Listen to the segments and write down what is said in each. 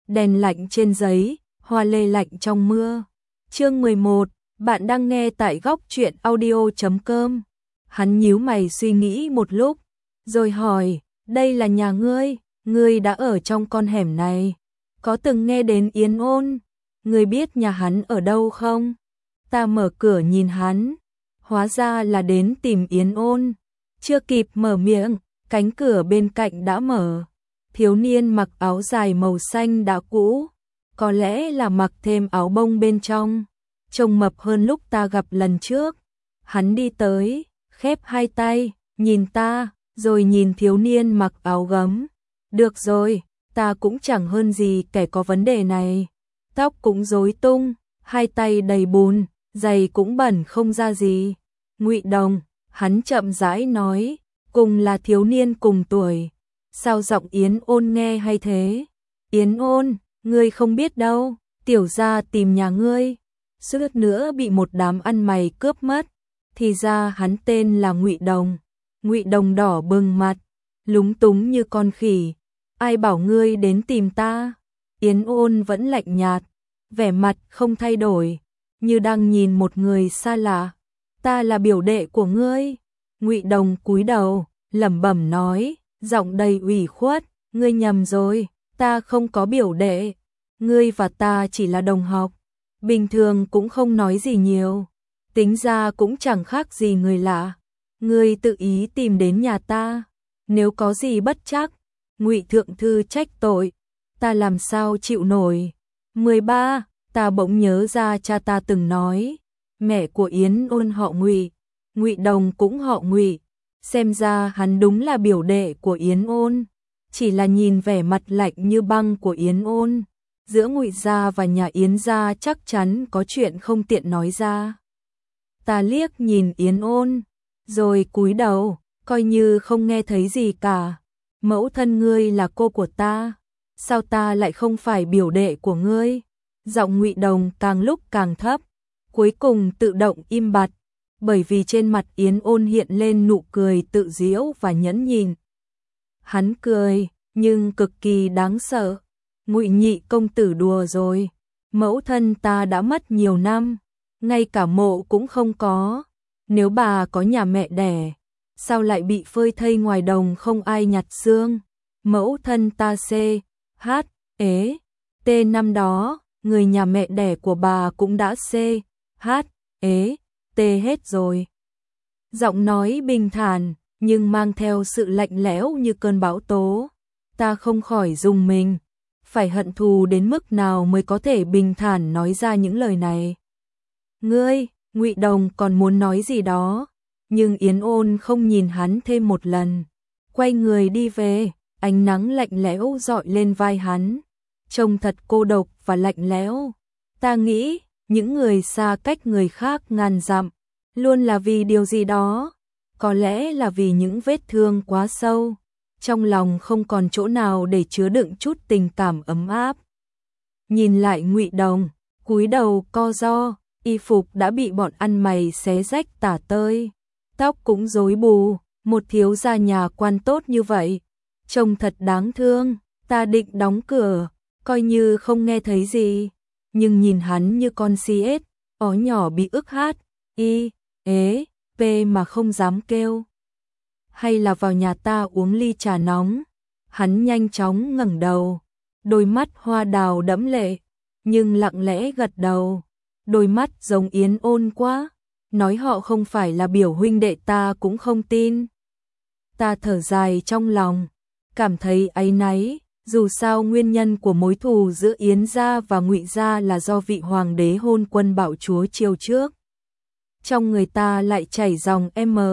đèn lạnh trên giấy, hoa lê lạnh trong mưa. Chương 11, bạn đang nghe tại góc truyện audio.com. Hắn nhíu mày suy nghĩ một lúc, rồi hỏi, đây là nhà ngươi đã ở trong con hẻm này, có từng nghe đến Yến Ôn, ngươi biết nhà hắn ở đâu không? Ta mở cửa nhìn hắn, hóa ra là đến tìm Yến Ôn. Chưa kịp mở miệng, cánh cửa bên cạnh đã mở. Thiếu niên mặc áo dài màu xanh đã cũ, có lẽ là mặc thêm áo bông bên trong, trông mập hơn lúc ta gặp lần trước. Hắn đi tới, khép hai tay, nhìn ta, rồi nhìn thiếu niên mặc áo gấm. Được rồi, ta cũng chẳng hơn gì kẻ có vấn đề này. Tóc cũng rối tung, hai tay đầy bùn, giày cũng bẩn không ra gì. Ngụy Đồng, hắn chậm rãi nói, cùng là thiếu niên cùng tuổi. Sao giọng Yến Ôn nghe hay thế? Yến Ôn, ngươi không biết đâu, tiểu gia tìm nhà ngươi, suýt nữa bị một đám ăn mày cướp mất. Thì ra hắn tên là Ngụy Đồng. Ngụy Đồng đỏ bừng mặt, lúng túng như con khỉ. Ai bảo ngươi đến tìm ta? Yến Ôn vẫn lạnh nhạt, vẻ mặt không thay đổi, như đang nhìn một người xa lạ. Ta là biểu đệ của ngươi. Ngụy Đồng cúi đầu, lẩm bẩm nói, giọng đầy ủy khuất, ngươi nhầm rồi, ta không có biểu đệ. Ngươi và ta chỉ là đồng học, bình thường cũng không nói gì nhiều, tính ra cũng chẳng khác gì người lạ. Ngươi tự ý tìm đến nhà ta, nếu có gì bất trắc, Ngụy thượng thư trách tội, ta làm sao chịu nổi. 13, ta bỗng nhớ ra cha ta từng nói, mẹ của Yến Ôn họ Ngụy, Ngụy Đồng cũng họ Ngụy, xem ra hắn đúng là biểu đệ của Yến Ôn. Chỉ là nhìn vẻ mặt lạnh như băng của Yến Ôn, giữa Ngụy gia và nhà Yến gia chắc chắn có chuyện không tiện nói ra. Ta liếc nhìn Yến Ôn, rồi cúi đầu, coi như không nghe thấy gì cả. Mẫu thân ngươi là cô của ta, sao ta lại không phải biểu đệ của ngươi? Giọng Ngụy Đồng càng lúc càng thấp, cuối cùng tự động im bặt, bởi vì trên mặt Yến Ôn hiện lên nụ cười tự giễu và nhẫn nhịn. Hắn cười, nhưng cực kỳ đáng sợ. Ngụy nhị công tử đùa rồi, mẫu thân ta đã mất nhiều năm, ngay cả mộ cũng không có. Nếu bà có nhà mẹ đẻ, sao lại bị phơi thây ngoài đồng không ai nhặt xương? Mẫu thân ta C.H.E.T năm đó, người nhà mẹ đẻ của bà cũng đã C.H.E.T hết rồi. Giọng nói bình thản, nhưng mang theo sự lạnh lẽo như cơn bão tố. Ta không khỏi rùng mình, phải hận thù đến mức nào mới có thể bình thản nói ra những lời này. Ngươi, Ngụy Đồng còn muốn nói gì đó, nhưng Yến Ôn không nhìn hắn thêm một lần, quay người đi về. Ánh nắng lạnh lẽo rọi lên vai hắn, trông thật cô độc và lạnh lẽo. Ta nghĩ, những người xa cách người khác ngàn dặm, luôn là vì điều gì đó, có lẽ là vì những vết thương quá sâu, trong lòng không còn chỗ nào để chứa đựng chút tình cảm ấm áp. Nhìn lại Ngụy Đồng, cúi đầu co ro, y phục đã bị bọn ăn mày xé rách tả tơi, tóc cũng rối bù, một thiếu gia nhà quan tốt như vậy, trông thật đáng thương. Ta định đóng cửa, coi như không nghe thấy gì, nhưng nhìn hắn như con CS, ó nhỏ bị ức hát, p mà không dám kêu. Hay là vào nhà ta uống ly trà nóng? Hắn nhanh chóng ngẩng đầu, đôi mắt hoa đào đẫm lệ, nhưng lặng lẽ gật đầu. Đôi mắt giống Yến Ôn quá, nói họ không phải là biểu huynh đệ ta cũng không tin. Ta thở dài trong lòng, cảm thấy áy náy, dù sao nguyên nhân của mối thù giữa Yến gia và Ngụy gia là do vị hoàng đế hôn quân bạo chúa chiêu trước. Trong người ta lại chảy dòng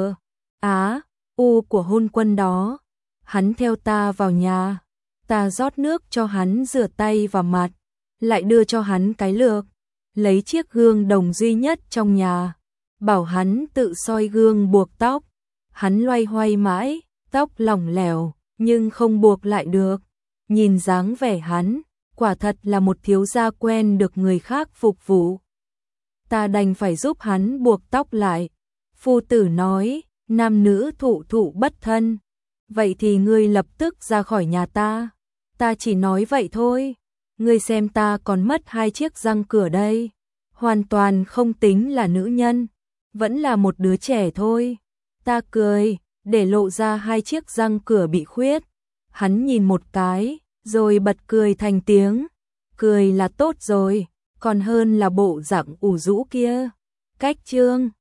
U của hôn quân đó. Hắn theo ta vào nhà, ta rót nước cho hắn rửa tay và mặt, lại đưa cho hắn cái lược, lấy chiếc gương đồng duy nhất trong nhà, bảo hắn tự soi gương buộc tóc. Hắn loay hoay mãi, tóc lỏng lẻo, nhưng không buộc lại được. Nhìn dáng vẻ hắn, quả thật là một thiếu gia quen được người khác phục vụ. Ta đành phải giúp hắn buộc tóc lại. Phu tử nói, nam nữ thụ thụ bất thân. Vậy thì ngươi lập tức ra khỏi nhà ta. Ta chỉ nói vậy thôi. Ngươi xem ta còn mất 2 chiếc răng cửa đây, hoàn toàn không tính là nữ nhân, vẫn là một đứa trẻ thôi. Ta cười, để lộ ra 2 chiếc răng cửa bị khuyết. Hắn nhìn một cái, rồi bật cười thành tiếng. Cười là tốt rồi, còn hơn là bộ dạng ủ rũ kia. Cách chương